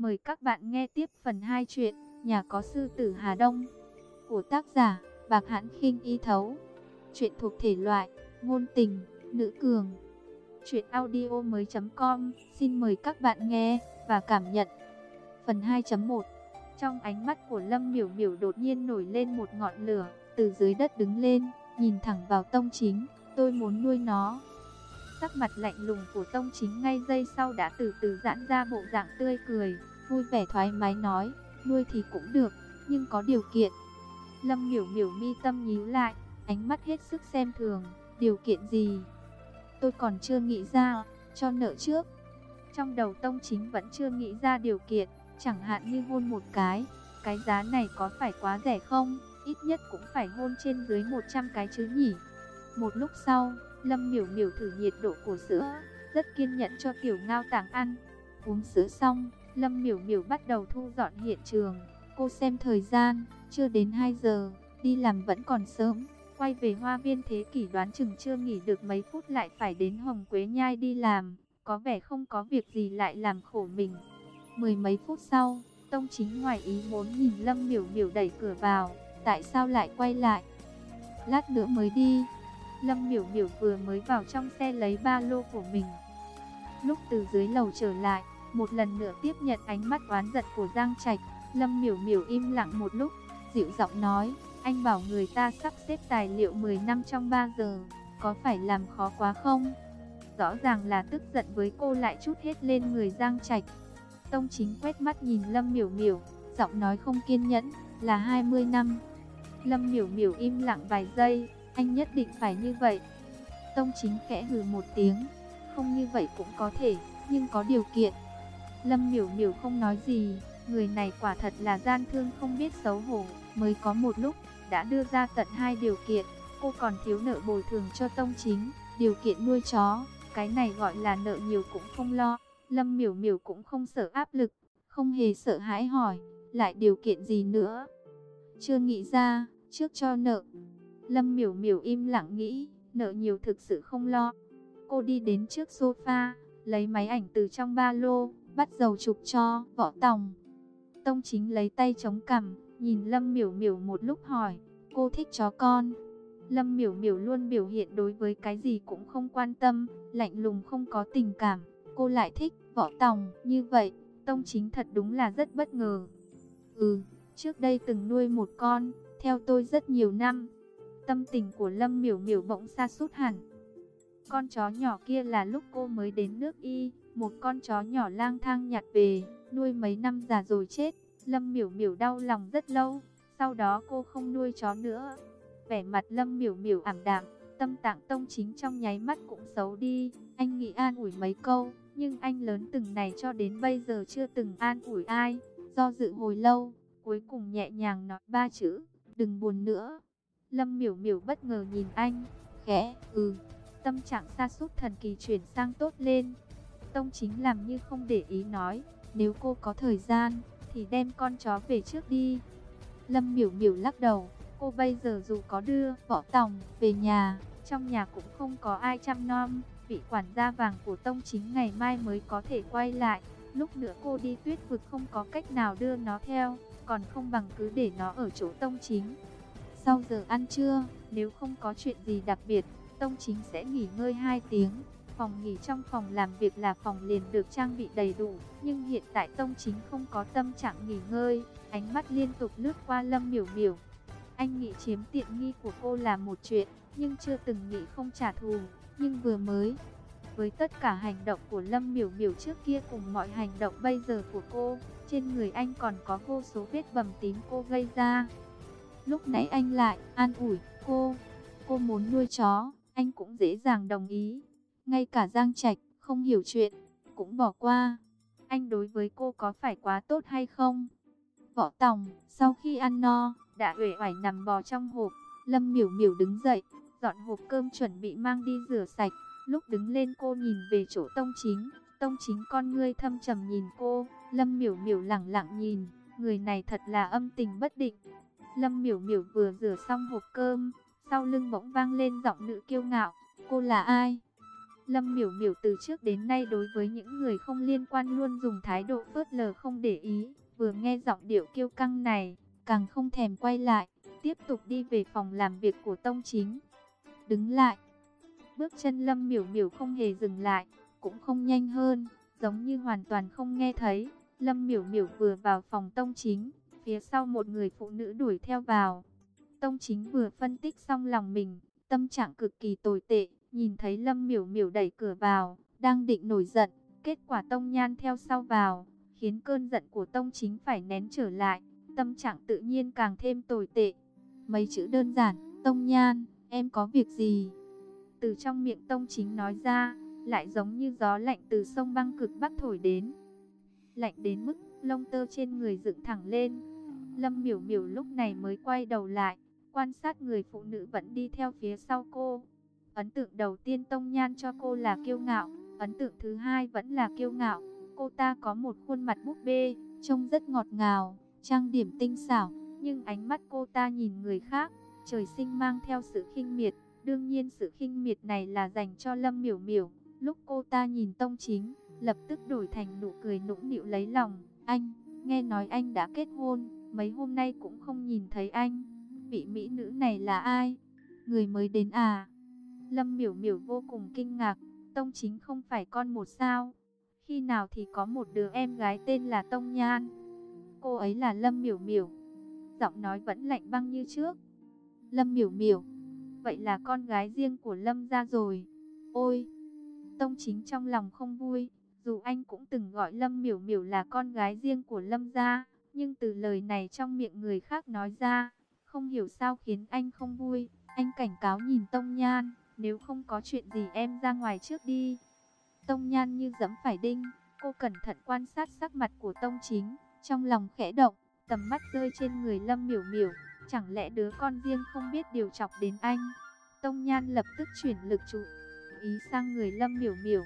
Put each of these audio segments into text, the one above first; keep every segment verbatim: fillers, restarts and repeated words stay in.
Mời các bạn nghe tiếp phần hai truyện Nhà có sư tử Hà Đông của tác giả Bạc Hãn Khinh Y Thấu. Truyện thuộc thể loại ngôn tình, nữ cường. Truyện audio mới chấm com. Xin mời các bạn nghe và cảm nhận. Phần hai chấm một. Trong ánh mắt của Lâm Miểu Miểu đột nhiên nổi lên một ngọn lửa, từ dưới đất đứng lên, nhìn thẳng vào Tông Chính. Tôi muốn nuôi nó. Sắc mặt lạnh lùng của Tông Chính ngay giây sau đã từ từ giãn ra bộ dạng tươi cười, vui vẻ thoải mái nói, nuôi thì cũng được, nhưng có điều kiện. Lâm Miểu Miểu mi tâm nhíu lại, ánh mắt hết sức xem thường. Điều kiện gì? Tôi còn chưa nghĩ ra, cho nợ trước. Trong đầu Tông Chính vẫn chưa nghĩ ra điều kiện, chẳng hạn như hôn một cái. Cái giá này có phải quá rẻ không? Ít nhất cũng phải hôn trên dưới một trăm cái chứ nhỉ. Một lúc sau, Lâm Miểu Miểu thử nhiệt độ của sữa, rất kiên nhẫn cho Tiểu Ngao Tàng ăn. Uống sữa xong, Lâm Miểu Miểu bắt đầu thu dọn hiện trường. Cô xem thời gian, chưa đến hai giờ, đi làm vẫn còn sớm. Quay về Hoa Viên Thế Kỷ đoán chừng chưa nghỉ được mấy phút lại phải đến Hồng Quế Nhai đi làm. Có vẻ không có việc gì lại làm khổ mình. Mười mấy phút sau, Tông Chính ngoài ý muốn nhìn Lâm Miểu Miểu đẩy cửa vào. Tại sao lại quay lại? Lát nữa mới đi. Lâm Miểu Miểu vừa mới vào trong xe lấy ba lô của mình. Lúc từ dưới lầu trở lại, một lần nữa tiếp nhận ánh mắt oán giận của Giang Trạch, Lâm Miểu Miểu im lặng một lúc, dịu giọng nói, anh bảo người ta sắp xếp tài liệu mười năm trong ba giờ, có phải làm khó quá không? Rõ ràng là tức giận với cô lại trút hết lên người Giang Trạch. Tông Chính quét mắt nhìn Lâm Miểu Miểu, giọng nói không kiên nhẫn, là hai mươi năm. Lâm Miểu Miểu im lặng vài giây, anh nhất định phải như vậy. Tông Chính khẽ hừ một tiếng, không như vậy cũng có thể, nhưng có điều kiện. Lâm Miểu Miểu không nói gì, người này quả thật là gian thương không biết xấu hổ, mới có một lúc, đã đưa ra tận hai điều kiện. Cô còn thiếu nợ bồi thường cho Tông Chính, điều kiện nuôi chó, cái này gọi là nợ nhiều cũng không lo. Lâm Miểu Miểu cũng không sợ áp lực, không hề sợ hãi hỏi, lại điều kiện gì nữa? Chưa nghĩ ra, trước cho nợ. Lâm Miểu Miểu im lặng nghĩ, nợ nhiều thực sự không lo. Cô đi đến trước sofa, lấy máy ảnh từ trong ba lô, bắt dầu chụp cho Võ Tòng. Tông Chính lấy tay chống cằm, nhìn Lâm Miểu Miểu một lúc hỏi, cô thích chó con? Lâm Miểu Miểu luôn biểu hiện đối với cái gì cũng không quan tâm, lạnh lùng không có tình cảm. Cô lại thích Võ Tòng, như vậy, Tông Chính thật đúng là rất bất ngờ. Ừ, trước đây từng nuôi một con, theo tôi rất nhiều năm. Tâm tình của Lâm Miểu Miểu bỗng sa sút hẳn. Con chó nhỏ kia là lúc cô mới đến nước Y, một con chó nhỏ lang thang nhặt về, nuôi mấy năm già rồi chết. Lâm Miểu Miểu đau lòng rất lâu, sau đó cô không nuôi chó nữa. Vẻ mặt Lâm Miểu Miểu ảm đạm, tâm trạng Tông Chính trong nháy mắt cũng xấu đi. Anh nghĩ an ủi mấy câu, nhưng anh lớn từng này cho đến bây giờ chưa từng an ủi ai. Do dự hồi lâu, cuối cùng nhẹ nhàng nói ba chữ, đừng buồn nữa. Lâm Miểu Miểu bất ngờ nhìn anh, khẽ, ừ. Tâm trạng sa sút thần kỳ chuyển sang tốt lên. Tông Chính làm như không để ý nói, nếu cô có thời gian, thì đem con chó về trước đi. Lâm Miểu Miểu lắc đầu, cô bây giờ dù có đưa Võ Tòng về nhà, trong nhà cũng không có ai chăm nom. Vị quản gia vàng của Tông Chính ngày mai mới có thể quay lại. Lúc nữa cô đi Tuyết Vực không có cách nào đưa nó theo, còn không bằng cứ để nó ở chỗ Tông Chính. Sau giờ ăn trưa, nếu không có chuyện gì đặc biệt, Tông Chính sẽ nghỉ ngơi hai tiếng. Phòng nghỉ trong phòng làm việc là phòng liền được trang bị đầy đủ, nhưng hiện tại Tông Chính không có tâm trạng nghỉ ngơi, ánh mắt liên tục lướt qua Lâm Miểu Miểu. Anh nghĩ chiếm tiện nghi của cô là một chuyện, nhưng chưa từng nghĩ không trả thù. Nhưng vừa mới, với tất cả hành động của Lâm Miểu Miểu trước kia cùng mọi hành động bây giờ của cô, trên người anh còn có vô số vết bầm tím cô gây ra. Lúc nãy anh lại an ủi cô, cô muốn nuôi chó, anh cũng dễ dàng đồng ý. Ngay cả Giang Trạch không hiểu chuyện, cũng bỏ qua. Anh đối với cô có phải quá tốt hay không? Võ Tòng, sau khi ăn no, đã uể oải nằm bò trong hộp. Lâm Miểu Miểu đứng dậy, dọn hộp cơm chuẩn bị mang đi rửa sạch. Lúc đứng lên cô nhìn về chỗ Tông Chính. Tông Chính con ngươi thâm trầm nhìn cô. Lâm Miểu Miểu lẳng lặng nhìn. Người này thật là âm tình bất định. Lâm Miểu Miểu vừa rửa xong hộp cơm, sau lưng bỗng vang lên giọng nữ kiêu ngạo. Cô là ai? Lâm Miểu Miểu từ trước đến nay đối với những người không liên quan luôn dùng thái độ phớt lờ không để ý, vừa nghe giọng điệu kiêu căng này, càng không thèm quay lại, tiếp tục đi về phòng làm việc của Tông Chính. Đứng lại. Bước chân Lâm Miểu Miểu không hề dừng lại, cũng không nhanh hơn, giống như hoàn toàn không nghe thấy. Lâm Miểu Miểu vừa vào phòng Tông Chính, phía sau một người phụ nữ đuổi theo vào. Tông Chính vừa phân tích xong lòng mình, tâm trạng cực kỳ tồi tệ, nhìn thấy Lâm Miểu Miểu đẩy cửa vào, đang định nổi giận, kết quả Tông Nhan theo sau vào, khiến cơn giận của Tông Chính phải nén trở lại, tâm trạng tự nhiên càng thêm tồi tệ. Mấy chữ đơn giản, Tông Nhan, em có việc gì? Từ trong miệng Tông Chính nói ra, lại giống như gió lạnh từ sông băng cực bắc thổi đến. Lạnh đến mức lông tơ trên người dựng thẳng lên. Lâm Miểu Miểu lúc này mới quay đầu lại, quan sát người phụ nữ vẫn đi theo phía sau cô. Ấn tượng đầu tiên Tông Nhan cho cô là kiêu ngạo, ấn tượng thứ hai vẫn là kiêu ngạo. Cô ta có một khuôn mặt búp bê, trông rất ngọt ngào, trang điểm tinh xảo, nhưng ánh mắt cô ta nhìn người khác, trời sinh mang theo sự khinh miệt. Đương nhiên sự khinh miệt này là dành cho Lâm Miểu Miểu. Lúc cô ta nhìn Tông Chính, lập tức đổi thành nụ cười nũng nịu lấy lòng. Anh, nghe nói anh đã kết hôn, mấy hôm nay cũng không nhìn thấy anh. Vị mỹ nữ này là ai? Người mới đến à? Lâm Miểu Miểu vô cùng kinh ngạc. Tông Chính không phải con một sao? Khi nào thì có một đứa em gái tên là Tông Nhan? Cô ấy là Lâm Miểu Miểu. Giọng nói vẫn lạnh băng như trước. Lâm Miểu Miểu, vậy là con gái riêng của Lâm gia rồi. Ôi! Tông Chính trong lòng không vui, dù anh cũng từng gọi Lâm Miểu Miểu là con gái riêng của Lâm gia, nhưng từ lời này trong miệng người khác nói ra, không hiểu sao khiến anh không vui. Anh cảnh cáo nhìn Tông Nhan, nếu không có chuyện gì em ra ngoài trước đi. Tông Nhan như giẫm phải đinh, cô cẩn thận quan sát sắc mặt của Tông Chính, trong lòng khẽ động, tầm mắt rơi trên người Lâm Miểu Miểu. Chẳng lẽ đứa con riêng không biết điều chọc đến anh? Tông Nhan lập tức chuyển lực chú ý sang người Lâm Miểu Miểu.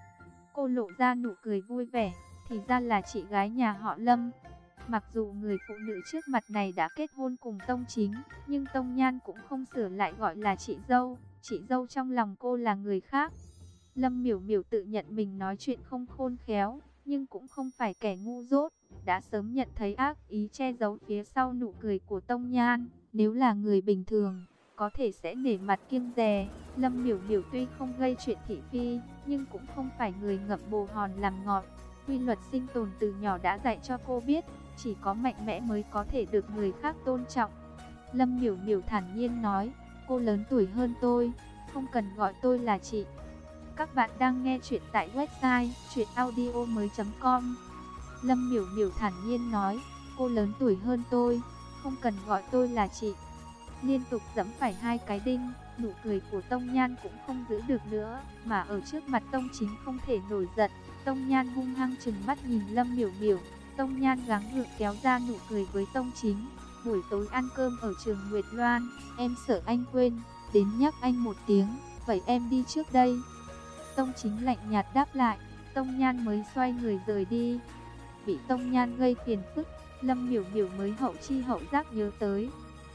Cô lộ ra nụ cười vui vẻ, thì ra là chị gái nhà họ Lâm. Mặc dù người phụ nữ trước mặt này đã kết hôn cùng Tông Chính, nhưng Tông Nhan cũng không sửa lại gọi là chị dâu. Chị dâu trong lòng cô là người khác. Lâm Miểu Miểu tự nhận mình nói chuyện không khôn khéo, nhưng cũng không phải kẻ ngu dốt, đã sớm nhận thấy ác ý che giấu phía sau nụ cười của Tông Nhan. Nếu là người bình thường, có thể sẽ nể mặt kiêng dè. Lâm Miểu Miểu tuy không gây chuyện thị phi, nhưng cũng không phải người ngậm bồ hòn làm ngọt. Quy luật sinh tồn từ nhỏ đã dạy cho cô biết, chỉ có mạnh mẽ mới có thể được người khác tôn trọng. Lâm Miểu Miểu thản nhiên nói, cô lớn tuổi hơn tôi, không cần gọi tôi là chị. Các bạn đang nghe chuyện tại website truyện audio mới chấm com. Lâm Miểu Miểu thản nhiên nói, cô lớn tuổi hơn tôi, không cần gọi tôi là chị. Liên tục giẫm phải hai cái đinh, nụ cười của Tông Nhan cũng không giữ được nữa, mà ở trước mặt Tông Chính không thể nổi giận. Tông Nhan hung hăng trừng mắt nhìn Lâm Miểu Miểu. Tông Nhan gắng gượng kéo ra nụ cười với Tông Chính. Buổi tối ăn cơm ở trường Nguyệt Loan, em sợ anh quên, đến nhắc anh một tiếng, vậy em đi trước đây. Tông Chính lạnh nhạt đáp lại, Tông Nhan mới xoay người rời đi. Bị Tông Nhan gây phiền phức, Lâm Miểu Miểu mới hậu chi hậu giác nhớ tới.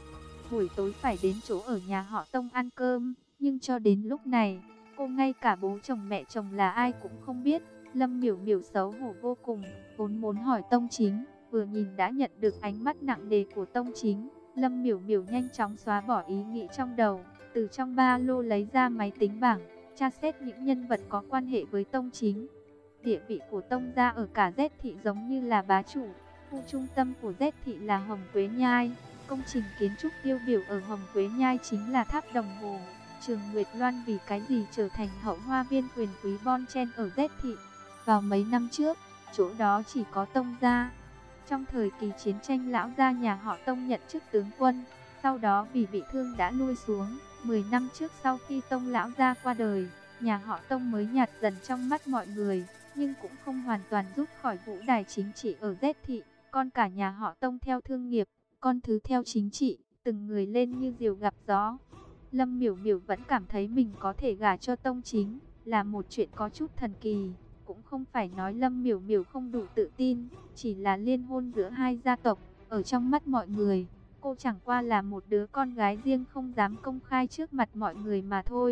Buổi tối phải đến chỗ ở nhà họ Tông ăn cơm, nhưng cho đến lúc này, cô ngay cả bố chồng mẹ chồng là ai cũng không biết. Lâm Miểu Miểu xấu hổ vô cùng, vốn muốn hỏi Tông Chính, vừa nhìn đã nhận được ánh mắt nặng nề của Tông Chính. Lâm Miểu Miểu nhanh chóng xóa bỏ ý nghĩ trong đầu, từ trong ba lô lấy ra máy tính bảng, tra xét những nhân vật có quan hệ với Tông Chính. Địa vị của Tông gia ở cả Z thị giống như là bá chủ, khu trung tâm của Z thị là Hồng Quế Nhai. Công trình kiến trúc tiêu biểu ở Hồng Quế Nhai chính là tháp đồng hồ. Trường Nguyệt Loan vì cái gì trở thành hậu hoa viên quyền quý bon chen ở Z thị. Vào mấy năm trước, chỗ đó chỉ có Tông gia. Trong thời kỳ chiến tranh, lão gia nhà họ Tông nhận chức tướng quân, sau đó vì bị thương đã lui xuống. mười năm trước sau khi Tông lão gia qua đời, nhà họ Tông mới nhạt dần trong mắt mọi người, nhưng cũng không hoàn toàn rút khỏi vũ đài chính trị ở Z thị. Con cả nhà họ Tông theo thương nghiệp, con thứ theo chính trị, từng người lên như diều gặp gió. Lâm Miểu Miểu vẫn cảm thấy mình có thể gả cho Tông Chính là một chuyện có chút thần kỳ. Cũng không phải nói Lâm Miểu Miểu không đủ tự tin, chỉ là liên hôn giữa hai gia tộc. Ở trong mắt mọi người, cô chẳng qua là một đứa con gái riêng không dám công khai trước mặt mọi người mà thôi.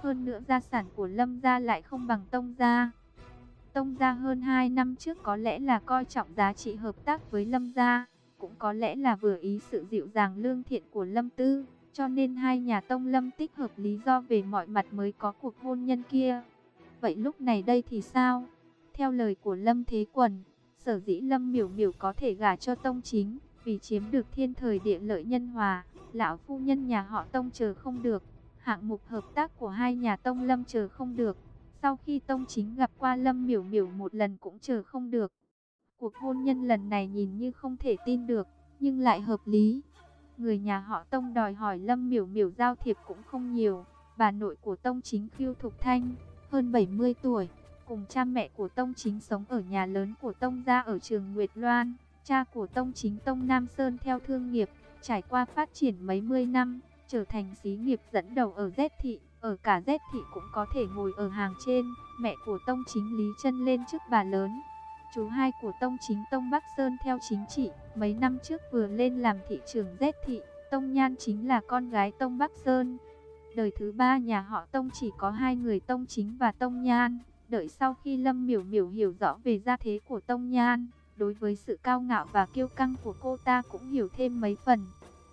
Hơn nữa gia sản của Lâm gia lại không bằng Tông gia. Tông gia hơn hai năm trước có lẽ là coi trọng giá trị hợp tác với Lâm gia, cũng có lẽ là vừa ý sự dịu dàng lương thiện của Lâm Tư, cho nên hai nhà Tông Lâm tích hợp lý do về mọi mặt mới có cuộc hôn nhân kia. Vậy lúc này đây thì sao? Theo lời của Lâm Thế Quần, sở dĩ Lâm Miểu Miểu có thể gả cho Tông Chính, vì chiếm được thiên thời địa lợi nhân hòa, lão phu nhân nhà họ Tông chờ không được, hạng mục hợp tác của hai nhà Tông Lâm chờ không được. Sau khi Tông Chính gặp qua Lâm Miểu Miểu một lần cũng chờ không được. Cuộc hôn nhân lần này nhìn như không thể tin được, nhưng lại hợp lý. Người nhà họ Tông đòi hỏi Lâm Miểu Miểu giao thiệp cũng không nhiều. Bà nội của Tông Chính Khưu Thục Thanh, hơn bảy mươi tuổi, cùng cha mẹ của Tông Chính sống ở nhà lớn của Tông gia ở Trường Nguyệt Loan. Cha của Tông Chính Tông Nam Sơn theo thương nghiệp, trải qua phát triển mấy mươi năm, trở thành xí nghiệp dẫn đầu ở Z thị. Ở cả Z thị cũng có thể ngồi ở hàng trên. Mẹ của Tông Chính Lý chân lên trước bà lớn. Chú hai của Tông Chính Tông Bắc Sơn theo chính trị, mấy năm trước vừa lên làm thị trưởng Z thị. Tông Nhan chính là con gái Tông Bắc Sơn. Đời thứ ba nhà họ Tông chỉ có hai người, Tông Chính và Tông Nhan. Đợi sau khi Lâm Miểu Miểu hiểu rõ về gia thế của Tông Nhan, đối với sự cao ngạo và kiêu căng của cô ta cũng hiểu thêm mấy phần.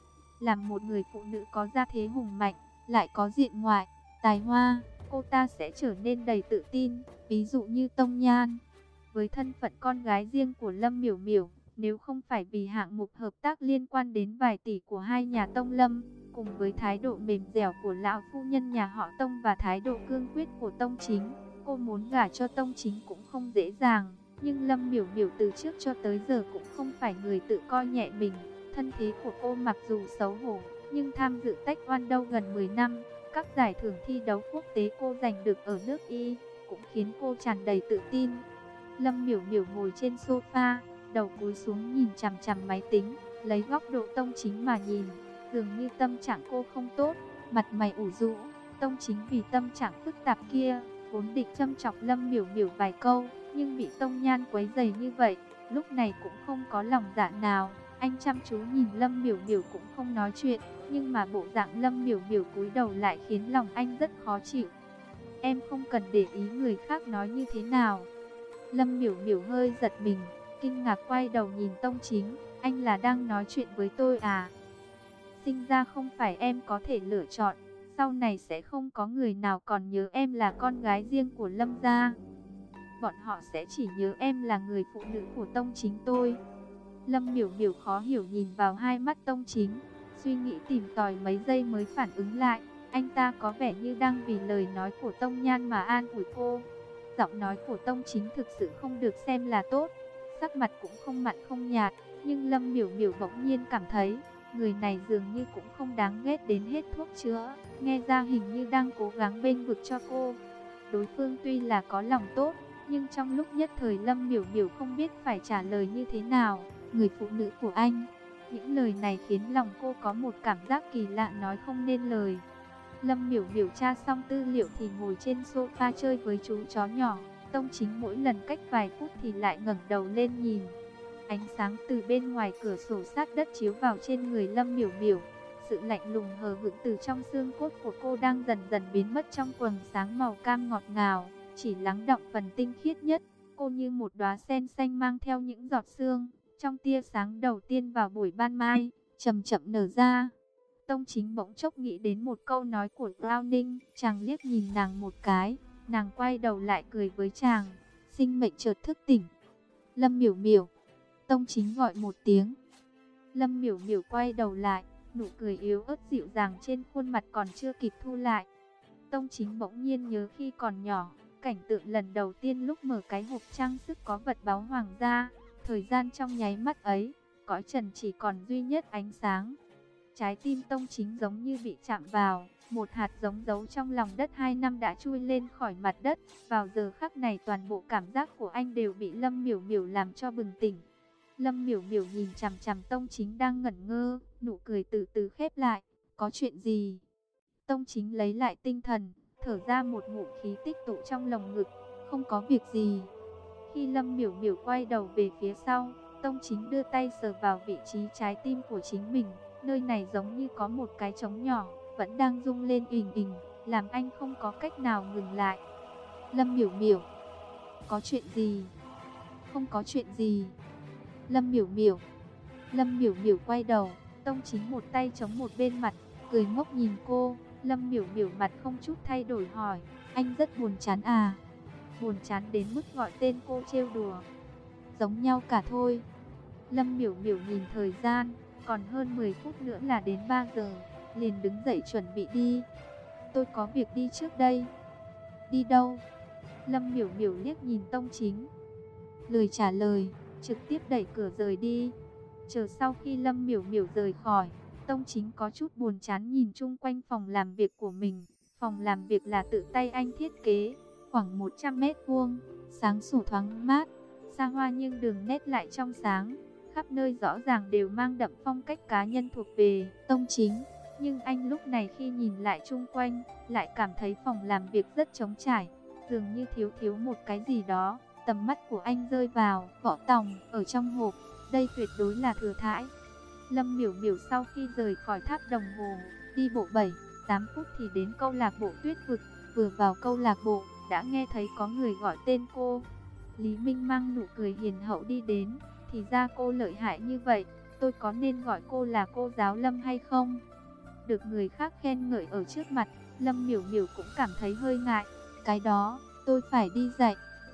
Làm một người phụ nữ có gia thế hùng mạnh, lại có diện ngoại, tài hoa, cô ta sẽ trở nên đầy tự tin, ví dụ như Tông Nhan. Với thân phận con gái riêng của Lâm Miểu Miểu, nếu không phải vì hạng mục hợp tác liên quan đến vài tỷ của hai nhà Tông Lâm, cùng với thái độ mềm dẻo của lão phu nhân nhà họ Tông và thái độ cương quyết của Tông Chính, cô muốn gả cho Tông Chính cũng không dễ dàng. Nhưng Lâm Miểu Miểu từ trước cho tới giờ cũng không phải người tự coi nhẹ mình. Thân thế của cô mặc dù xấu hổ, nhưng tham dự Taekwondo gần mười năm, các giải thưởng thi đấu quốc tế cô giành được ở nước Y, cũng khiến cô tràn đầy tự tin. Lâm Miểu Miểu ngồi trên sofa, đầu cúi xuống nhìn chằm chằm máy tính, lấy góc độ Tông Chính mà nhìn, dường như tâm trạng cô không tốt, mặt mày ủ rũ. Tông Chính vì tâm trạng phức tạp kia, vốn định châm chọc Lâm Miểu Miểu vài câu, nhưng bị Tông Nhan quấy rầy như vậy, lúc này cũng không có lòng dạ nào. Anh chăm chú nhìn Lâm Miểu Miểu cũng không nói chuyện, nhưng mà bộ dạng Lâm Miểu Miểu cúi đầu lại khiến lòng anh rất khó chịu. Em không cần để ý người khác nói như thế nào. Lâm Miểu Miểu hơi giật mình, kinh ngạc quay đầu nhìn Tông Chính, anh là đang nói chuyện với tôi à? Sinh ra không phải em có thể lựa chọn, sau này sẽ không có người nào còn nhớ em là con gái riêng của Lâm gia. Bọn họ sẽ chỉ nhớ em là người phụ nữ của Tông Chính tôi. Lâm Miểu Miểu khó hiểu nhìn vào hai mắt Tông Chính, suy nghĩ tìm tòi mấy giây mới phản ứng lại. Anh ta có vẻ như đang vì lời nói của Tông Nhan mà an ủi cô. Giọng nói của Tông Chính thực sự không được xem là tốt, sắc mặt cũng không mặn không nhạt, nhưng Lâm Miểu Miểu bỗng nhiên cảm thấy, người này dường như cũng không đáng ghét đến hết thuốc chữa, nghe ra hình như đang cố gắng bênh vực cho cô. Đối phương tuy là có lòng tốt, nhưng trong lúc nhất thời Lâm Miểu Miểu không biết phải trả lời như thế nào. Người phụ nữ của anh, những lời này khiến lòng cô có một cảm giác kỳ lạ nói không nên lời. Lâm Miểu Miểu tra xong tư liệu thì ngồi trên sofa chơi với chú chó nhỏ. Tông Chính mỗi lần cách vài phút thì lại ngẩng đầu lên nhìn. Ánh sáng từ bên ngoài cửa sổ sát đất chiếu vào trên người Lâm Miểu Miểu. Sự lạnh lùng hờ hững từ trong xương cốt của cô đang dần dần biến mất trong quầng sáng màu cam ngọt ngào, chỉ lắng đọng phần tinh khiết nhất. Cô như một đóa sen xanh mang theo những giọt sương, trong tia sáng đầu tiên vào buổi ban mai, chậm chậm nở ra. Tông Chính bỗng chốc nghĩ đến một câu nói của Browning, chàng liếc nhìn nàng một cái, nàng quay đầu lại cười với chàng, sinh mệnh chợt thức tỉnh. Lâm Miểu Miểu, Tông Chính gọi một tiếng. Lâm Miểu Miểu quay đầu lại, nụ cười yếu ớt dịu dàng trên khuôn mặt còn chưa kịp thu lại. Tông Chính bỗng nhiên nhớ khi còn nhỏ, cảnh tượng lần đầu tiên lúc mở cái hộp trang sức có vật báu hoàng gia, thời gian trong nháy mắt ấy, cõi trần chỉ còn duy nhất ánh sáng. Trái tim Tông Chính giống như bị chạm vào, một hạt giống giấu trong lòng đất hai năm đã chui lên khỏi mặt đất. Vào giờ khắc này toàn bộ cảm giác của anh đều bị Lâm Miểu Miểu làm cho bừng tỉnh. Lâm Miểu Miểu nhìn chằm chằm Tông Chính đang ngẩn ngơ, nụ cười từ từ khép lại. Có chuyện gì? Tông Chính lấy lại tinh thần, thở ra một ngụm khí tích tụ trong lồng ngực. Không có việc gì. Khi Lâm Miểu Miểu quay đầu về phía sau, Tông Chính đưa tay sờ vào vị trí trái tim của chính mình. Nơi này giống như có một cái trống nhỏ, vẫn đang rung lên ình ình, làm anh không có cách nào ngừng lại. Lâm Miểu Miểu, có chuyện gì? Không có chuyện gì. Lâm Miểu Miểu. Lâm Miểu Miểu quay đầu, Tông Chính một tay chống một bên mặt, cười ngốc nhìn cô. Lâm Miểu Miểu mặt không chút thay đổi hỏi, anh rất buồn chán à? Buồn chán đến mức gọi tên cô trêu đùa. Giống nhau cả thôi. Lâm Miểu Miểu nhìn thời gian, còn hơn mười phút nữa là đến ba giờ, liền đứng dậy chuẩn bị đi. Tôi có việc đi trước đây. Đi đâu? Lâm Miểu Miểu liếc nhìn Tông Chính, lời trả lời, trực tiếp đẩy cửa rời đi. Chờ sau khi Lâm Miểu Miểu rời khỏi, Tông Chính có chút buồn chán nhìn chung quanh phòng làm việc của mình. Phòng làm việc là tự tay anh thiết kế, khoảng một trăm mét vuông, sáng sủa thoáng mát, xa hoa nhưng đường nét lại trong sáng. Khắp nơi rõ ràng đều mang đậm phong cách cá nhân thuộc về Tông Chính. Nhưng anh lúc này khi nhìn lại chung quanh, lại cảm thấy phòng làm việc rất trống trải, dường như thiếu thiếu một cái gì đó. Tầm mắt của anh rơi vào vỏ tòng ở trong hộp, đây tuyệt đối là thừa thãi. Lâm Miểu Miểu sau khi rời khỏi tháp đồng hồ, đi bộ bảy tám phút thì đến câu lạc bộ Tuyết Vực. Vừa vào câu lạc bộ, đã nghe thấy có người gọi tên cô. Lý Minh mang nụ cười hiền hậu đi đến, thì ra cô lợi hại như vậy, tôi có nên gọi cô là cô giáo Lâm hay không? Được người khác khen ngợi ở trước mặt, Lâm Miểu Miểu cũng cảm thấy hơi ngại. Cái đó, tôi phải đi dạy.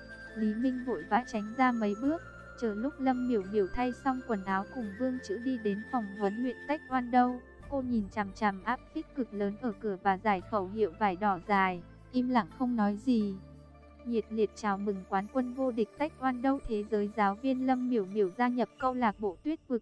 Lý Minh vội vã tránh ra mấy bước, chờ lúc Lâm Miểu Miểu thay xong quần áo cùng Vương Chữ đi đến phòng huấn luyện Taekwondo, cô nhìn chằm chằm áp phích cực lớn ở cửa và giải khẩu hiệu vải đỏ dài, im lặng không nói gì. Nhiệt liệt chào mừng quán quân vô địch Taekwondo thế giới giáo viên Lâm Miểu Miểu gia nhập câu lạc bộ Tuyết Vực.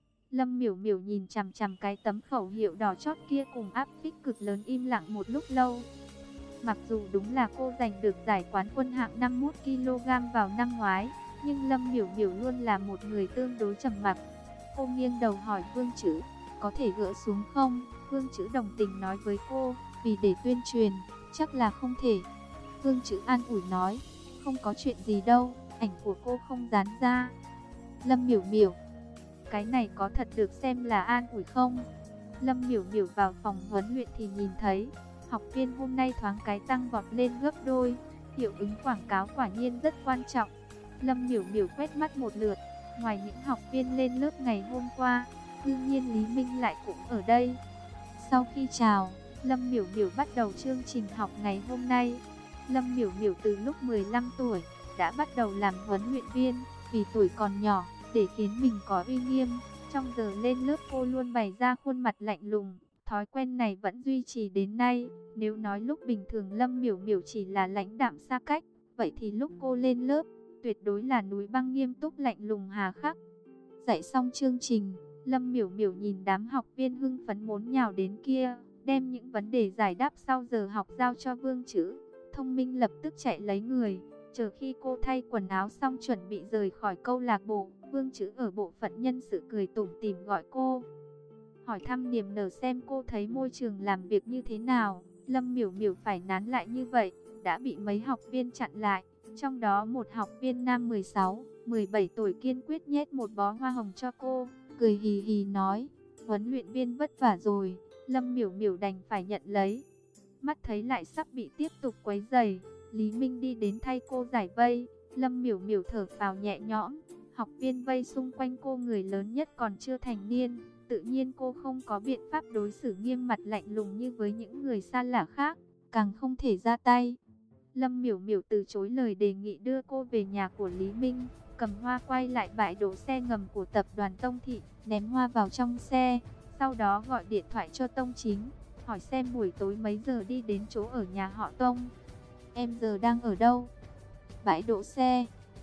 Lâm Miểu Miểu nhìn chằm chằm cái tấm khẩu hiệu đỏ chót kia cùng áp phích cực lớn im lặng một lúc lâu. Mặc dù đúng là cô giành được giải quán quân hạng năm mươi mốt ki lô gam vào năm ngoái, nhưng Lâm Miểu Miểu luôn là một người tương đối trầm mặc. Cô nghiêng đầu hỏi Vương Chữ, có thể gỡ xuống không? Vương Chữ đồng tình nói với cô, vì để tuyên truyền, chắc là không thể. Vương Chữ an ủi nói, không có chuyện gì đâu, ảnh của cô không dán ra. Lâm Miểu Miểu, cái này có thật được xem là an ủi không? Lâm Miểu Miểu vào phòng huấn luyện thì nhìn thấy, học viên hôm nay thoáng cái tăng vọt lên gấp đôi, hiệu ứng quảng cáo quả nhiên rất quan trọng. Lâm Miểu Miểu quét mắt một lượt, ngoài những học viên lên lớp ngày hôm qua, đương nhiên Lý Minh lại cũng ở đây. Sau khi chào, Lâm Miểu Miểu bắt đầu chương trình học ngày hôm nay. Lâm Miểu Miểu từ lúc mười lăm tuổi đã bắt đầu làm huấn luyện viên, vì tuổi còn nhỏ, để khiến mình có uy nghiêm. Trong giờ lên lớp cô luôn bày ra khuôn mặt lạnh lùng, thói quen này vẫn duy trì đến nay. Nếu nói lúc bình thường Lâm Miểu Miểu chỉ là lãnh đạm xa cách, vậy thì lúc cô lên lớp, tuyệt đối là núi băng nghiêm túc lạnh lùng hà khắc. Dạy xong chương trình, Lâm Miểu Miểu nhìn đám học viên hưng phấn muốn nhào đến kia, đem những vấn đề giải đáp sau giờ học giao cho Vương Chữ. Thông minh lập tức chạy lấy người, chờ khi cô thay quần áo xong chuẩn bị rời khỏi câu lạc bộ, Vương Chữ ở bộ phận nhân sự cười tủm tỉm gọi cô, hỏi thăm niềm nở xem cô thấy môi trường làm việc như thế nào. Lâm Miểu Miểu phải nán lại như vậy, đã bị mấy học viên chặn lại. Trong đó một học viên nam mười sáu, mười bảy tuổi kiên quyết nhét một bó hoa hồng cho cô, cười hì hì nói, huấn luyện viên vất vả rồi. Lâm Miểu Miểu đành phải nhận lấy. Mắt thấy lại sắp bị tiếp tục quấy rầy, Lý Minh đi đến thay cô giải vây. Lâm Miểu Miểu thở phào nhẹ nhõm. Học viên vây xung quanh cô người lớn nhất còn chưa thành niên, tự nhiên cô không có biện pháp đối xử nghiêm mặt lạnh lùng như với những người xa lạ khác, càng không thể ra tay. Lâm Miểu Miểu từ chối lời đề nghị đưa cô về nhà của Lý Minh, cầm hoa quay lại bãi đỗ xe ngầm của tập đoàn Tông Thị, ném hoa vào trong xe, sau đó gọi điện thoại cho Tông Chính, hỏi xem buổi tối mấy giờ đi đến chỗ ở nhà họ Tông. Em giờ đang ở đâu? Bãi đỗ xe.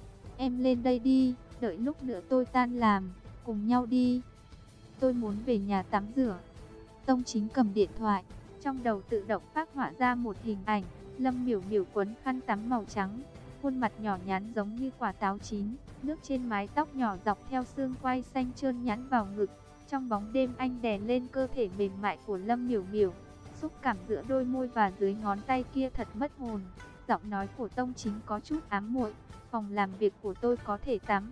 Em lên đây đi, đợi lúc nữa tôi tan làm, cùng nhau đi. Tôi muốn về nhà tắm rửa. Tông Chính cầm điện thoại, trong đầu tự động phác họa ra một hình ảnh. Lâm Miểu Miểu quấn khăn tắm màu trắng, khuôn mặt nhỏ nhắn giống như quả táo chín, nước trên mái tóc nhỏ dọc theo xương quai xanh trơn nhẵn vào ngực. Trong bóng đêm anh đè lên cơ thể mềm mại của Lâm Miểu Miểu, xúc cảm giữa đôi môi và dưới ngón tay kia thật mất hồn. Giọng nói của Tông Chính có chút ám muội, phòng làm việc của tôi có thể tắm.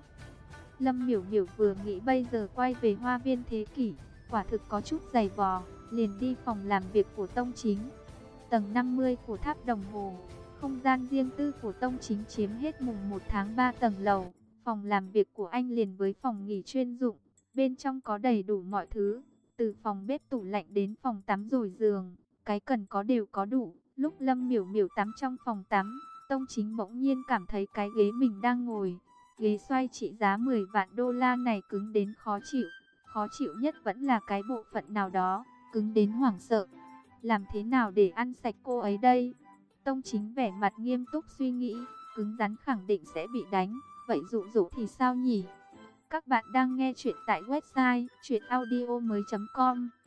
Lâm Miểu Miểu vừa nghĩ bây giờ quay về Hoa Viên Thế Kỷ, quả thực có chút dày vò, liền đi phòng làm việc của Tông Chính. tầng năm mươi của tháp đồng hồ. Không gian riêng tư của Tông Chính chiếm hết mùng một tháng ba tầng lầu. Phòng làm việc của anh liền với phòng nghỉ chuyên dụng. Bên trong có đầy đủ mọi thứ, từ phòng bếp tủ lạnh đến phòng tắm rồi giường, cái cần có đều có đủ. Lúc Lâm Miểu Miểu tắm trong phòng tắm, Tông Chính bỗng nhiên cảm thấy cái ghế mình đang ngồi, ghế xoay trị giá mười vạn đô la này cứng đến khó chịu. Khó chịu nhất vẫn là cái bộ phận nào đó, cứng đến hoảng sợ. Làm thế nào để ăn sạch cô ấy đây? Tông Chính vẻ mặt nghiêm túc suy nghĩ, cứng rắn khẳng định sẽ bị đánh, vậy dụ dỗ thì sao nhỉ? Các bạn đang nghe chuyện tại website truyện audio mới chấm com.